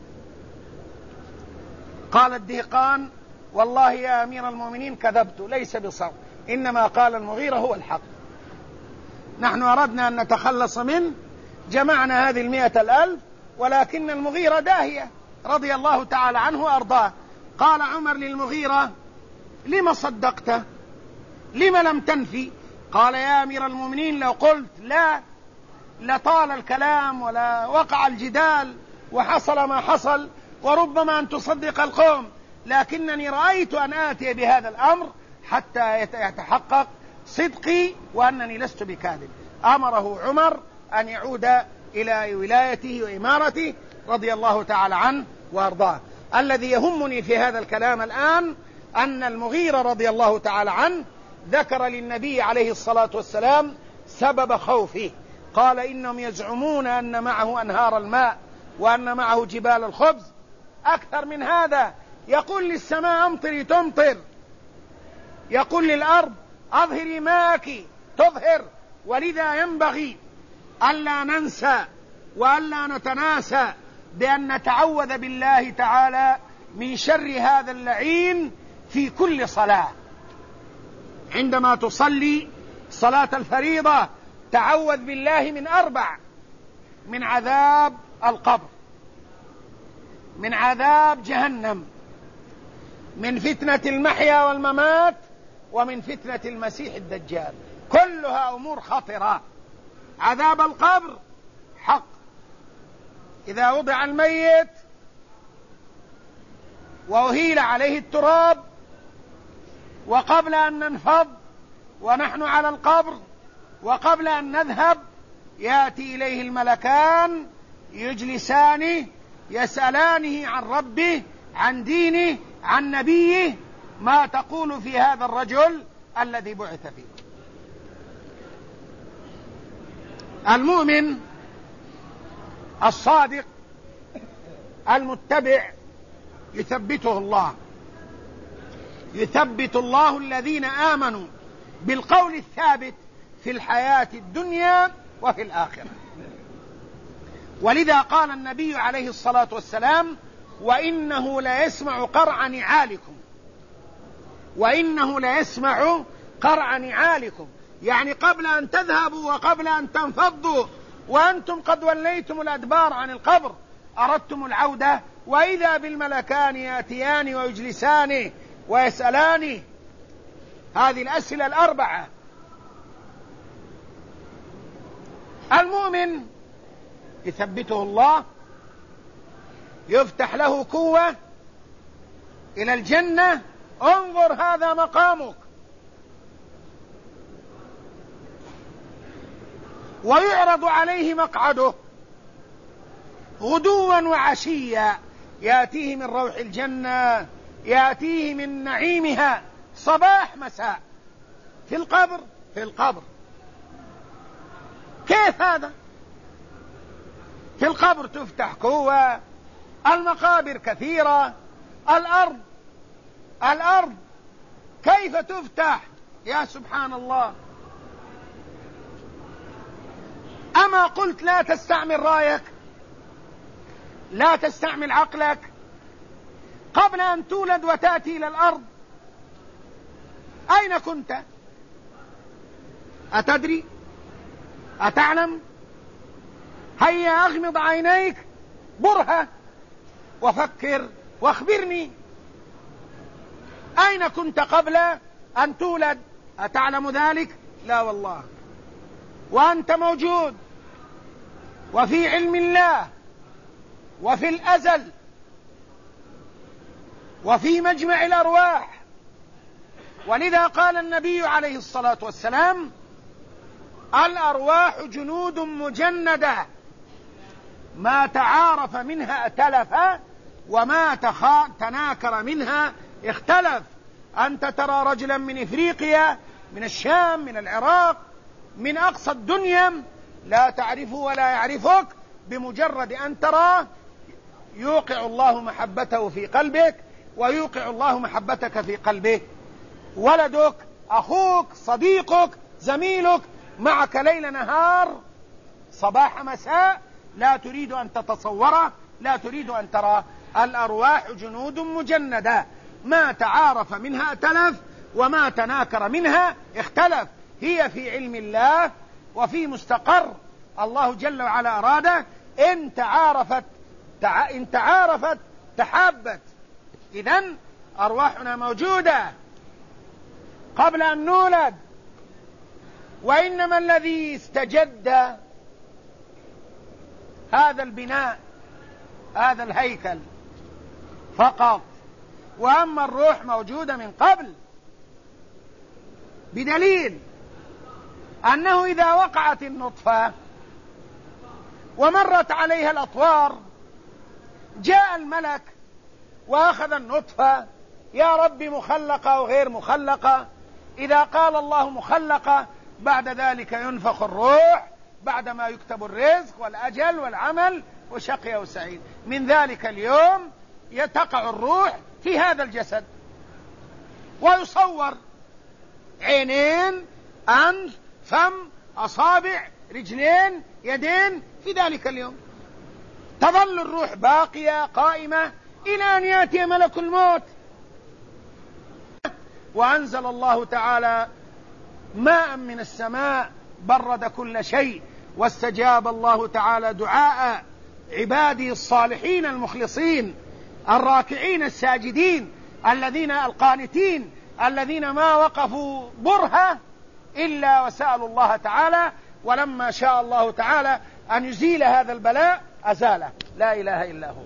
قال الدهقان والله يا أمير المؤمنين كذبت، ليس بصدق، إنما قال المغيرة هو الحق، نحن أردنا أن نتخلص منه، جمعنا هذه 100,000، ولكن المغيرة داهية رضي الله تعالى عنه وأرضاه. قال عمر للمغيرة لما صدقته؟ لما لم تنفي؟ قال يا أمير المؤمنين لو قلت لا لطال الكلام ولا وقع الجدال وحصل ما حصل، وربما أن تصدق القوم، لكنني رأيت أن آتي بهذا الأمر حتى يتحقق صدقي وأنني لست بكاذب. أمره عمر أن يعود إلى ولايته وإمارته رضي الله تعالى عنه وأرضاه. الذي يهمني في هذا الكلام الآن أن المغيرة رضي الله تعالى عنه ذكر للنبي عليه الصلاة والسلام سبب خوفه، قال إنهم يزعمون أن معه أنهار الماء وأن معه جبال الخبز. أكثر من هذا، يقول للسماء أمطري تمطر، يقول للأرض أظهري ماءك تظهر. ولذا ينبغي ألا ننسى وألا نتناسى بأن نتعوذ بالله تعالى من شر هذا اللعين في كل صلاة. عندما تصلي صلاة الفريضة تعوذ بالله من 4: من عذاب القبر، من عذاب جهنم، من فتنة المحيا والممات، ومن فتنة المسيح الدجال. كلها أمور خطرة. عذاب القبر حق، إذا وضع الميت وأهيل عليه التراب وقبل أن ننفض ونحن على القبر وقبل أن نذهب يأتي إليه الملكان يجلسانه يسألانه عن ربه، عن دينه، عن نبيه: ما تقول في هذا الرجل الذي بعث فيه؟ المؤمن الصادق المتبع يثبته الله، يثبت الله الذين آمنوا بالقول الثابت في الحياة الدنيا وفي الآخرة. ولذا قال النبي عليه الصلاة والسلام: وإنه ليسمع قرع نعالكم، وإنه ليسمع قرع نعالكم، يعني قبل أن تذهبوا وقبل أن تنفضوا وأنتم قد وليتم الأدبار عن القبر أردتم العودة، وإذا بالملكان يأتيان ويجلسان ويسألان هذه الأسئلة 4. المؤمن يثبته الله، يفتح له قوة إلى الجنة: انظر هذا مقامك. ويعرض عليه مقعده غدوا وعشيا، يأتيه من روح الجنة، يأتيه من نعيمها صباح مساء. في القبر، في القبر كيف هذا؟ في القبر تفتح قوة، المقابر كثيرة، الأرض كيف تفتح؟ يا سبحان الله. أما قلت لا تستعمل رأيك، لا تستعمل عقلك قبل أن تولد وتأتي إلى الأرض؟ أين كنت؟ أتدري؟ أتعلم؟ هيا أغمض عينيك، برهة وفكر واخبرني، أين كنت قبل أن تولد؟ أتعلم ذلك؟ لا والله. وأنت موجود وفي علم الله وفي الأزل وفي مجمع الأرواح. ولذا قال النبي عليه الصلاة والسلام: الأرواح جنود مجندة، ما تعارف منها ائتلف وما تناكر منها اختلف. أنت ترى رجلا من إفريقيا، من الشام، من العراق، من أقصى الدنيا، لا تعرفه ولا يعرفك، بمجرد أن تراه يوقع الله محبته في قلبك ويوقع الله محبتك في قلبه. ولدك، أخوك، صديقك، زميلك معك ليل نهار، صباح مساء، لا تريد أن تتصوره، لا تريد أن تراه. الأرواح جنود مجندة، ما تعارف منها ائتلف وما تناكر منها اختلف. هي في علم الله وفي مستقر الله جل وعلا أراده. إن تعارفت تحابت. إذن أرواحنا موجودة قبل أن نولد، وإنما الذي استجد هذا البناء، هذا الهيكل فقط، وأما الروح موجودة من قبل، بدليل أنه إذا وقعت النطفة ومرت عليها الأطوار جاء الملك وأخذ النطفة: يا رب مخلقة أو غير مخلقة؟ إذا قال الله مخلقة بعد ذلك ينفخ الروح، بعدما يكتب الرزق والأجل والعمل وشقي أو سعيد. من ذلك اليوم يتقع الروح في هذا الجسد، ويصور عينين، أنف، فم، أصابع، رجلين، يدين في ذلك اليوم. تظل الروح باقية قائمة إلى أن يأتي ملك الموت. وأنزل الله تعالى ماء من السماء برد كل شيء، واستجاب الله تعالى دعاء عباده الصالحين المخلصين الراكعين الساجدين الذين القانتين الذين ما وقفوا برهة إلا وسألوا الله تعالى، ولما شاء الله تعالى أن يزيل هذا البلاء أزاله. لا إله إلا هو.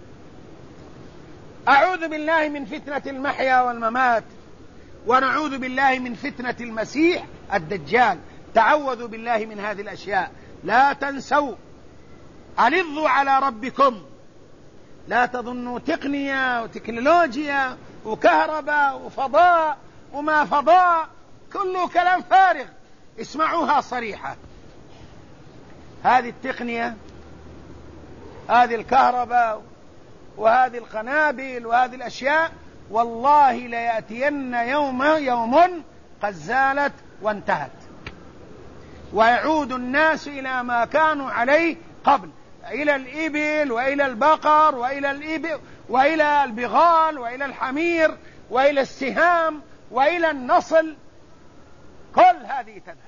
أعوذ بالله من فتنة المحيا والممات، ونعوذ بالله من فتنة المسيح الدجال. تعوذوا بالله من هذه الأشياء. لا تنسوا، ألظوا على ربكم، لا تظنوا تقنية وتكنولوجيا وكهرباء وفضاء وما فضاء، كله كلام فارغ. اسمعوها صريحة. هذه التقنية، هذه الكهرباء وهذه القنابل وهذه الأشياء، والله ليأتين يوم قد زالت وانتهت، ويعود الناس إلى ما كانوا عليه قبل، إلى الإبل وإلى البقر وإلى البغال وإلى الحمير وإلى السهام وإلى النصل. كل هذه تذهب.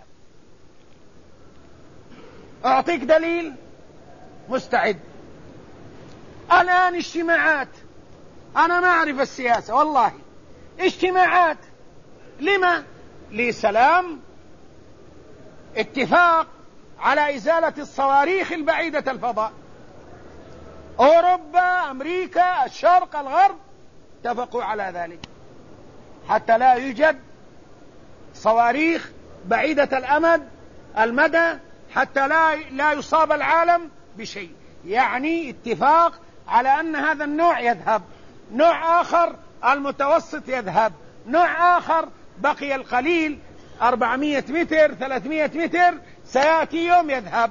أعطيك دليل. مستعد. الآن اجتماعات، أنا ما أعرف السياسة والله، اجتماعات لما؟ لسلام، اتفاق على إزالة الصواريخ البعيدة الفضاء. أوروبا، أمريكا، الشرق، الغرب اتفقوا على ذلك حتى لا يوجد صواريخ بعيدة المدى، حتى لا يصاب العالم بشيء. يعني اتفاق على أن هذا النوع يذهب، نوع آخر المتوسط يذهب، نوع آخر بقي القليل 400 متر 300 متر سيأتي يوم يذهب.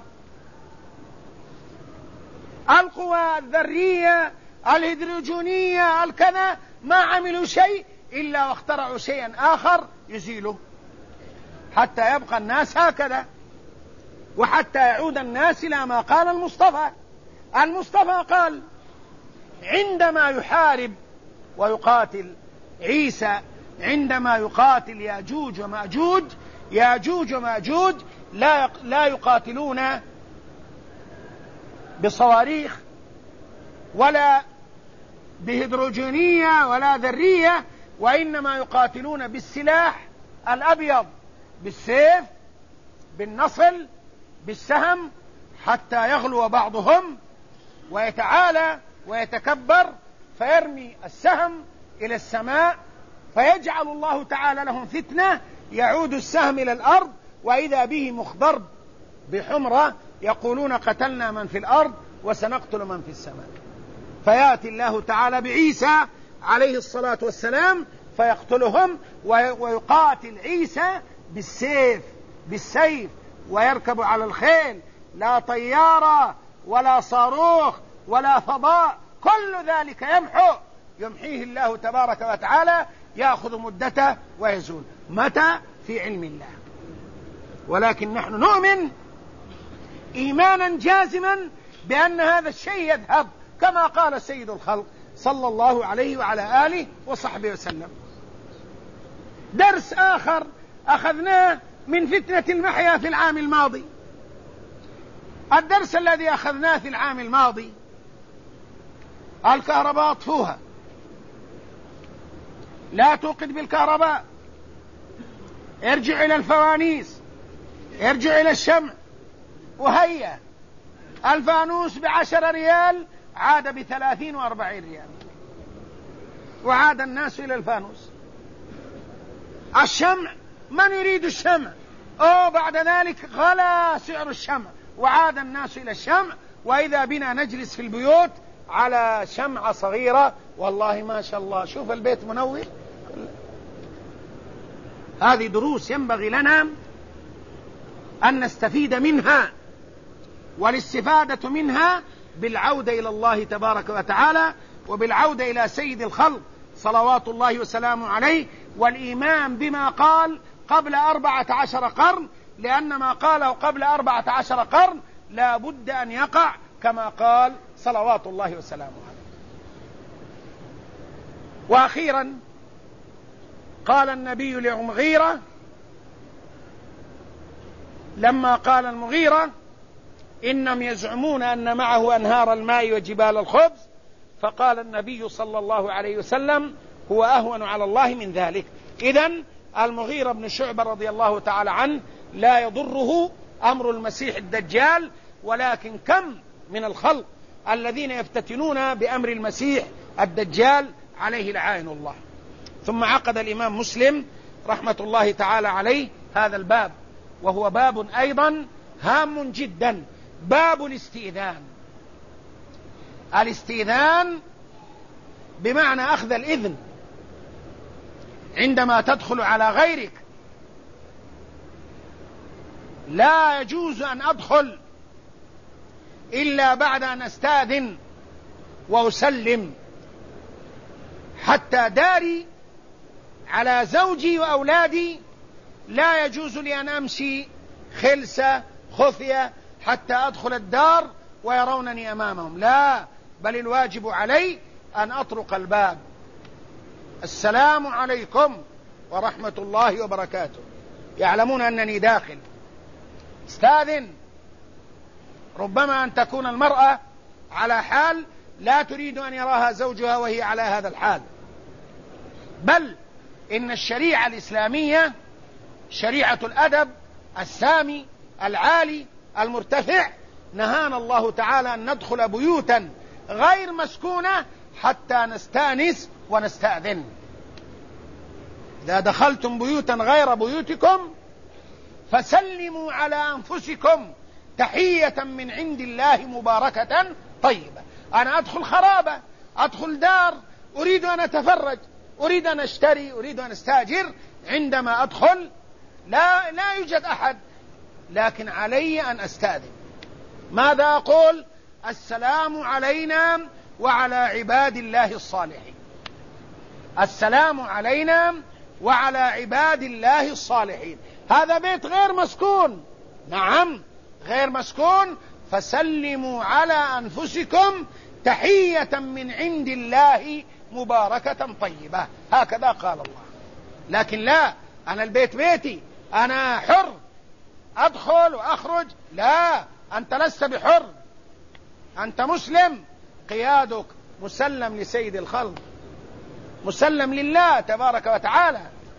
القوى الذرية الهيدروجينية الكذا ما عملوا شيء إلا واخترعوا شيئا آخر يزيله، حتى يبقى الناس هكذا، وحتى يعود الناس إلى ما قال المصطفى. المصطفى قال عندما يحارب ويقاتل عيسى، عندما يقاتل ياجوج وماجوج لا يقاتلون بصواريخ ولا بهيدروجينية ولا ذرية، وإنما يقاتلون بالسلاح الأبيض، بالسيف، بالنصل، بالسهم، حتى يغلو بعضهم ويتعالى ويتكبر فيرمي السهم إلى السماء، فيجعل الله تعالى لهم فتنة، يعود السهم إلى الأرض وإذا به مخضر بحمرة، يقولون قتلنا من في الأرض وسنقتل من في السماء. فيأتي الله تعالى بعيسى عليه الصلاة والسلام فيقتلهم، ويقاتل عيسى بالسيف، ويركب على الخيل، لا طيارة ولا صاروخ ولا فضاء، كل ذلك يمحيه الله تبارك وتعالى، يأخذ مدته ويزول. متى؟ في علم الله. ولكن نحن نؤمن إيمانا جازما بأن هذا الشيء يذهب، كما قال سيد الخلق صلى الله عليه وعلى آله وصحبه وسلم. درس آخر أخذناه من فتنة المحيا في العام الماضي. الدرس الذي أخذناه في العام الماضي: الكهرباء اطفوها، لا توقد بالكهرباء، ارجع إلى الفوانيس، ارجع إلى الشمع. وهيا الفانوس ب10 ريال عاد ب30 و40 ريال، وعاد الناس إلى الفانوس. الشمع من يريد الشمع؟ بعد ذلك غلا سعر الشمع وعاد الناس إلى الشمع، وإذا بنا نجلس في البيوت على شمعة صغيرة، والله ما شاء الله، شوف البيت منور. هذه دروس ينبغي لنا أن نستفيد منها والاستفادة منها بالعودة إلى الله تبارك وتعالى، وبالعودة إلى سيد الخلق صلوات الله وسلامه عليه، والإيمان بما قال قبل 14 قرن، لأن ما قاله قبل 14 قرن لا بد أن يقع كما قال صلوات الله وسلامه عليه. وأخيرا قال النبي للمغيرة لما قال المغيرة إنهم يزعمون أن معه أنهار الماء وجبال الخبز، فقال النبي صلى الله عليه وسلم هو أهون على الله من ذلك. إذن المغيرة بن شعبة رضي الله تعالى عنه لا يضره أمر المسيح الدجال، ولكن كم من الخلق الذين يفتتنون بأمر المسيح الدجال عليه لعائن الله. ثم عقد الإمام مسلم رحمة الله تعالى عليه هذا الباب، وهو باب أيضا هام جدا، باب الاستئذان. الاستئذان بمعنى أخذ الإذن عندما تدخل على غيرك. لا يجوز أن أدخل إلا بعد أن أستأذن وأسلم، حتى داري على زوجي وأولادي لا يجوز لي أن أمشي خلسة خفية حتى أدخل الدار ويرونني أمامهم، لا، بل الواجب علي أن أطرق الباب، السلام عليكم ورحمة الله وبركاته، يعلمون أنني داخل، استأذن. ربما أن تكون المرأة على حال لا تريد أن يراها زوجها وهي على هذا الحال، بل إن الشريعة الإسلامية شريعة الأدب السامي العالي المرتفع، نهانا الله تعالى أن ندخل بيوتا غير مسكونة حتى نستأنس ونستأذن. إذا دخلتم بيوتا غير بيوتكم فسلموا على أنفسكم تحية من عند الله مباركة طيبة. أنا أدخل خرابة، أدخل دار، أريد أن أتفرج، أريد أن أشتري، أريد أن أستأجر، عندما أدخل لا يوجد أحد، لكن علي أن أستأذن. ماذا أقول؟ السلام علينا وعلى عباد الله الصالحين، السلام علينا وعلى عباد الله الصالحين. هذا بيت غير مسكون، نعم غير مسكون، فسلموا على أنفسكم تحية من عند الله مباركة طيبة، هكذا قال الله. لكن لا، أنا البيت بيتي، أنا حر أدخل وأخرج، لا، أنت لست بحر، أنت مسلم، قيادك مسلم لسيد الخلق، مسلم لله تبارك وتعالى.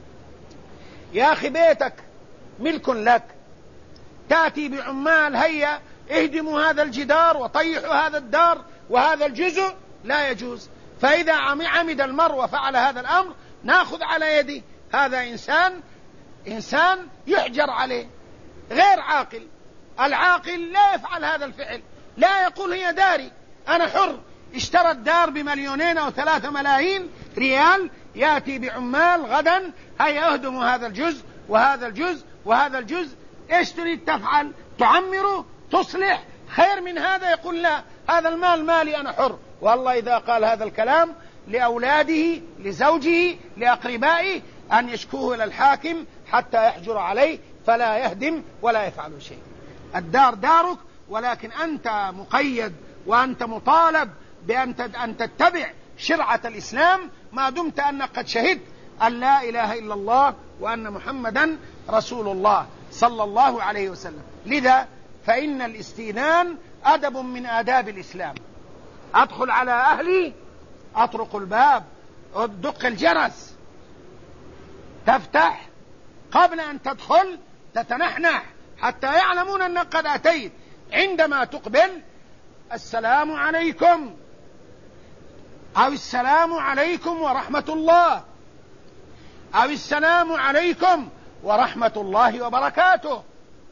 يا أخي بيتك ملك لك، تأتي بعمال هيا اهدموا هذا الجدار وطيحوا هذا الدار وهذا الجزء، لا يجوز. فإذا عمد المرء وفعل هذا الأمر نأخذ على يده، هذا إنسان يحجر عليه، غير عاقل. العاقل لا يفعل هذا الفعل، لا يقول هي داري، أنا حر. اشترى الدار ب2 أو 3 ملايين ريال، يأتي بعمال غدا هيا اهدموا هذا الجزء وهذا الجزء وهذا الجزء. ايش تريد تفعل؟ تعمره؟ تصلح؟ خير من هذا؟ يقول لا، هذا المال مالي أنا حر. والله إذا قال هذا الكلام لأولاده لزوجه لأقربائه أن يشكوه إلى الحاكم حتى يحجر عليه، فلا يهدم ولا يفعل شيء. الدار دارك، ولكن أنت مقيد وأنت مطالب بأن تتبع شرعة الإسلام ما دمت أنك قد شهدت أن لا إله إلا الله وأن محمدا رسول الله صلى الله عليه وسلم. لذا فإن الاستئذان أدب من آداب الإسلام. أدخل على أهلي، أطرق الباب، أدق الجرس، تفتح، قبل أن تدخل تتنحنح حتى يعلمون أنك قد أتيت. عندما تقبل السلام عليكم أو السلام عليكم ورحمة الله أو السلام عليكم ورحمة الله وبركاته،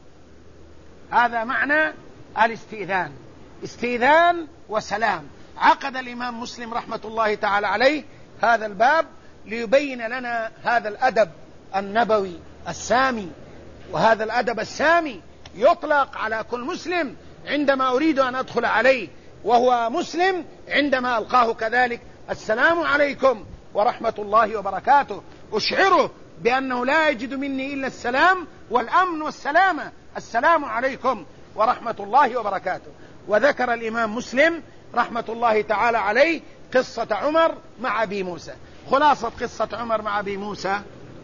هذا معنى الاستئذان، استئذان وسلام. عقد الإمام مسلم رحمة الله تعالى عليه هذا الباب ليبين لنا هذا الأدب النبوي السامي. وهذا الأدب السامي يطلق على كل مسلم عندما أريد أن أدخل عليه، وهو مسلم عندما ألقاه كذلك: السلام عليكم ورحمة الله وبركاته، أشعره بأنه لا يجد مني إلا السلام والأمن والسلامة. السلام عليكم ورحمة الله وبركاته. وذكر الإمام مسلم رحمة الله تعالى عليه قصة عمر مع أبي موسى. خلاصة قصة عمر مع أبي موسى: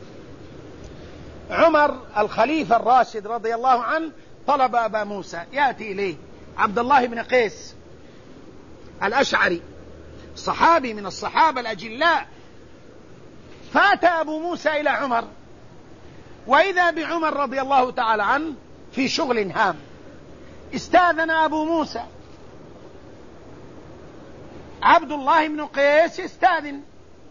عمر الخليفة الراشد رضي الله عنه طلب أبا موسى، يأتي إليه عبد الله بن قيس الأشعري، صحابي من الصحابة الأجلاء. فأتى أبو موسى إلى عمر، وإذا بعمر رضي الله تعالى عنه في شغل هام. استاذن أبو موسى، عبد الله بن قيس استاذن،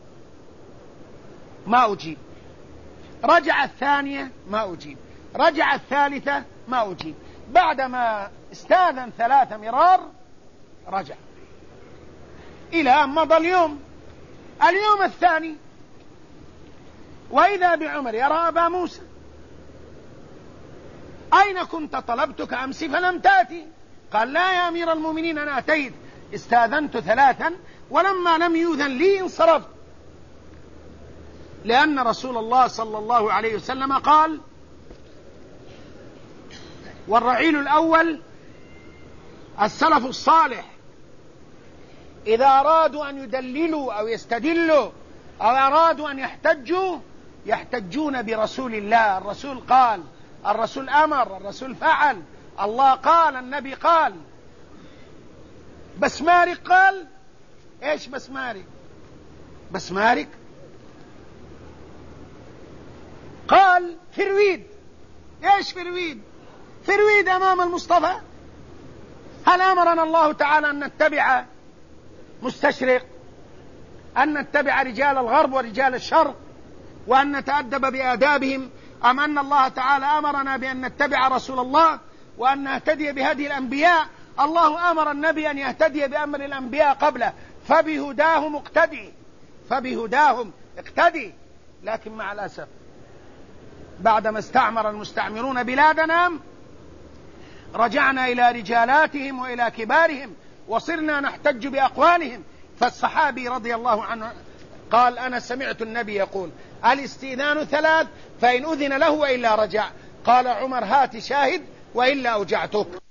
ما أجيب. رجع الثانية ما أجيب، رجع الثالثة ما أجيب. بعدما استاذن 3 مرار رجع، إلى أن مضى اليوم الثاني، وإذا بعمر يرى أبا موسى: أين كنت؟ طلبتك أمس فلم تأتي. قال: لا يا أمير المؤمنين، أنا أتيت، استاذنت 3 ولما لم يؤذن لي انصرفت، لأن رسول الله صلى الله عليه وسلم قال: والرعيل الأول السلف الصالح إذا أرادوا أن يدللوا أو يستدلوا أو أرادوا أن يحتجوا يحتجون برسول الله. الرسول قال، الرسول أمر، الرسول فعل، الله قال، النبي قال. بسمارك قال. إيش بسمارك؟ بسمارك قال فرويد. إيش فرويد؟ فرويد أمام المصطفى. هل أمرنا الله تعالى أن نتبع مستشرق، أن نتبع رجال الغرب ورجال الشرق وأن نتأدب بآدابهم، أم أن الله تعالى أمرنا بأن نتبع رسول الله وأن نهتدي بهدي الأنبياء؟ الله أمر النبي أن يهتدي بأمر الأنبياء قبله، فبهداهم اقتدي، فبهداهم اقتدي. لكن مع الأسف بعدما استعمر المستعمرون بلادنا رجعنا إلى رجالاتهم وإلى كبارهم وصرنا نحتج بأقوالهم. فالصحابي رضي الله عنه قال: أنا سمعت النبي يقول الاستئذان 3 فإن أذن له وإلا رجع. قال عمر: هات شاهد وإلا أوجعتك.